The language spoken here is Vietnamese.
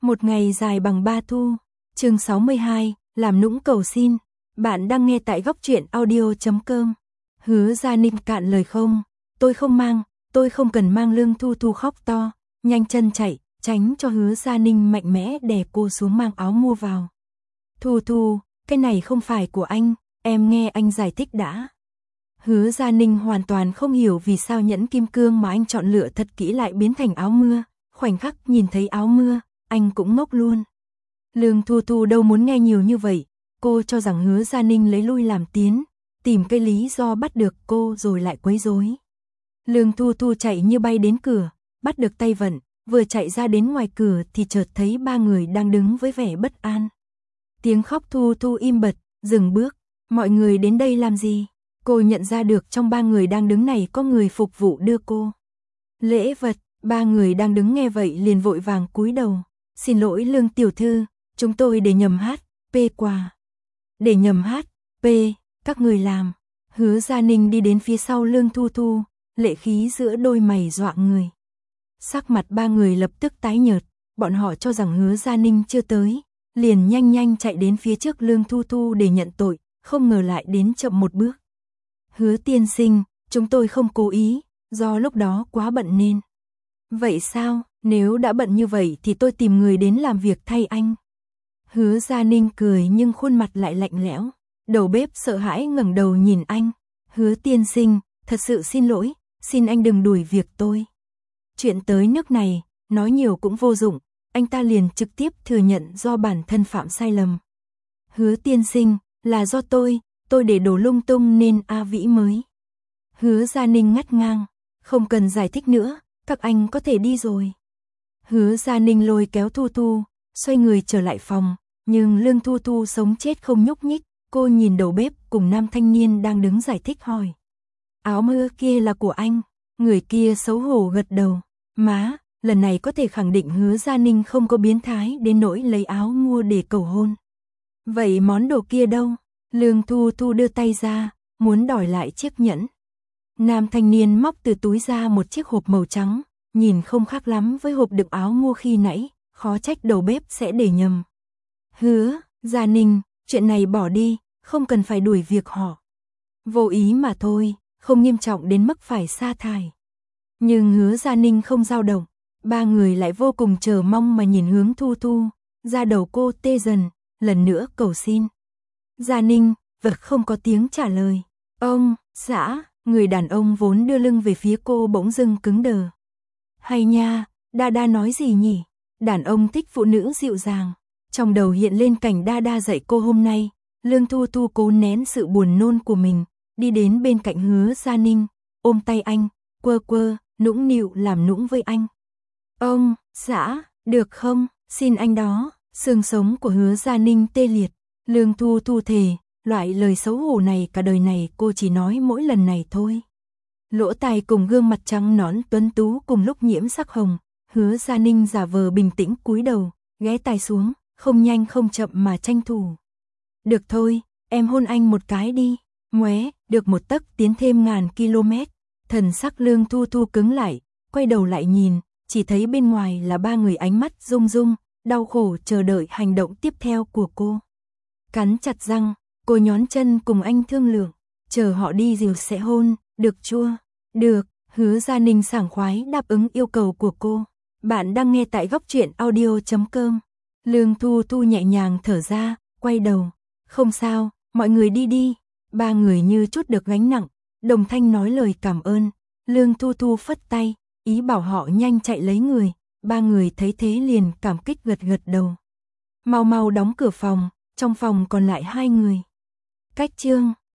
Một ngày dài bằng 3 thu. Chương 62, làm nũng cầu xin. Bạn đang nghe tại góc truyện audio.com. Hứa Gia Ninh cạn lời không, tôi không cần mang. Lương Thu Thu khóc to, nhanh chân chạy, tránh cho Hứa Gia Ninh mạnh mẽ đè cô xuống mang áo mua vào. Thu Thu, cái này không phải của anh, em nghe anh giải thích đã. Hứa Gia Ninh hoàn toàn không hiểu vì sao nhẫn kim cương mà anh chọn lựa thật kỹ lại biến thành áo mưa, khoảnh khắc nhìn thấy áo mưa, anh cũng ngốc luôn. Lương Thu Thu đâu muốn nghe nhiều như vậy, cô cho rằng Hứa Gia Ninh lấy lui làm tiến, tìm cái lý do bắt được cô rồi lại quấy rối. Lương Thu Thu chạy như bay đến cửa, bắt được tay Vận, vừa chạy ra đến ngoài cửa thì chợt thấy ba người đang đứng với vẻ bất an. Tiếng khóc Thu Thu im bặt, dừng bước, mọi người đến đây làm gì? Cô nhận ra được trong ba người đang đứng này có người phục vụ đưa cô lễ vật, ba người đang đứng nghe vậy liền vội vàng cúi đầu. Xin lỗi Lương tiểu thư, chúng tôi để nhầm P quà. Để nhầm P, các người làm. Hứa Gia Ninh đi đến phía sau Lương Thu Thu, lệ khí giữa đôi mày dọa người. Sắc mặt ba người lập tức tái nhợt, bọn họ cho rằng Hứa Gia Ninh chưa tới, liền nhanh nhanh chạy đến phía trước Lương Thu Thu để nhận tội, không ngờ lại đến chậm một bước. Hứa tiên sinh, chúng tôi không cố ý, do lúc đó quá bận nên. Vậy sao, nếu đã bận như vậy thì tôi tìm người đến làm việc thay anh. Hứa Gia Ninh cười nhưng khuôn mặt lại lạnh lẽo. Đầu bếp sợ hãi ngẩng đầu nhìn anh. Hứa tiên sinh, thật sự xin lỗi, xin anh đừng đuổi việc tôi. Chuyện tới nước này, nói nhiều cũng vô dụng, anh ta liền trực tiếp thừa nhận do bản thân phạm sai lầm. Hứa tiên sinh, là do tôi để đổ lung tung nên A Vĩ mới. Hứa Gia Ninh ngắt ngang, không cần giải thích nữa, các anh có thể đi rồi. Hứa Gia Ninh lôi kéo Thu Thu, xoay người trở lại phòng, nhưng Lương Thu Thu sống chết không nhúc nhích, cô nhìn đầu bếp cùng nam thanh niên đang đứng giải thích hỏi. Áo mưa kia là của anh, người kia xấu hổ gật đầu. Má, lần này có thể khẳng định Hứa Gia Ninh không có biến thái đến nỗi lấy áo mua để cầu hôn. Vậy món đồ kia đâu? Lương Thu Thu đưa tay ra, muốn đòi lại chiếc nhẫn. Nam thanh niên móc từ túi ra một chiếc hộp màu trắng, nhìn không khác lắm với hộp đựng áo mua khi nãy, khó trách đầu bếp sẽ để nhầm. Hứa Gia Ninh, chuyện này bỏ đi, không cần phải đuổi việc họ. Vô ý mà thôi, không nghiêm trọng đến mức phải sa thải. Nhưng Hứa Gia Ninh không dao động, ba người lại vô cùng chờ mong mà nhìn hướng Thu Thu, da đầu cô tê dần, lần nữa cầu xin. Gia Ninh, vật không có tiếng trả lời. Ông, xã, người đàn ông vốn đưa lưng về phía cô bỗng dưng cứng đờ. Hay nha, Đa Đa nói gì nhỉ? Đàn ông thích phụ nữ dịu dàng. Trong đầu hiện lên cảnh Đa Đa dạy cô hôm nay. Lương Thu Thu cố nén sự buồn nôn của mình, đi đến bên cạnh Hứa Gia Ninh, ôm tay anh, quơ, nũng nịu làm nũng với anh. Ông, xã, được không, xin anh đó. Xương sống của Hứa Gia Ninh tê liệt. Lương Thu Thu thề, loại lời xấu hổ này cả đời này cô chỉ nói mỗi lần này thôi. Lỗ tai cùng gương mặt trắng nõn tuấn tú cùng lúc nhiễm sắc hồng, Hứa Gia Ninh giả vờ bình tĩnh cúi đầu, ghé tai xuống, không nhanh không chậm mà tranh thủ. Được thôi, em hôn anh một cái đi. Ngoé, được một tấc tiến thêm ngàn km. Thần sắc Lương Thu Thu cứng lại, quay đầu lại nhìn, chỉ thấy bên ngoài là ba người ánh mắt rung rung, đau khổ chờ đợi hành động tiếp theo của cô. Cắn chặt răng, cô nhón chân cùng anh thương lượng, chờ họ đi rồi sẽ hôn, được chưa? Được, Hứa Gia Ninh sảng khoái đáp ứng yêu cầu của cô. Bạn đang nghe tại góc truyện audio.com. Lương Thu Thu nhẹ nhàng thở ra, quay đầu. Không sao, mọi người đi đi. Ba người như chút được gánh nặng, đồng thanh nói lời cảm ơn. Lương Thu Thu phất tay, ý bảo họ nhanh chạy lấy người. Ba người thấy thế liền cảm kích gật gật đầu. Mau mau đóng cửa phòng, trong phòng còn lại hai người. Cách chương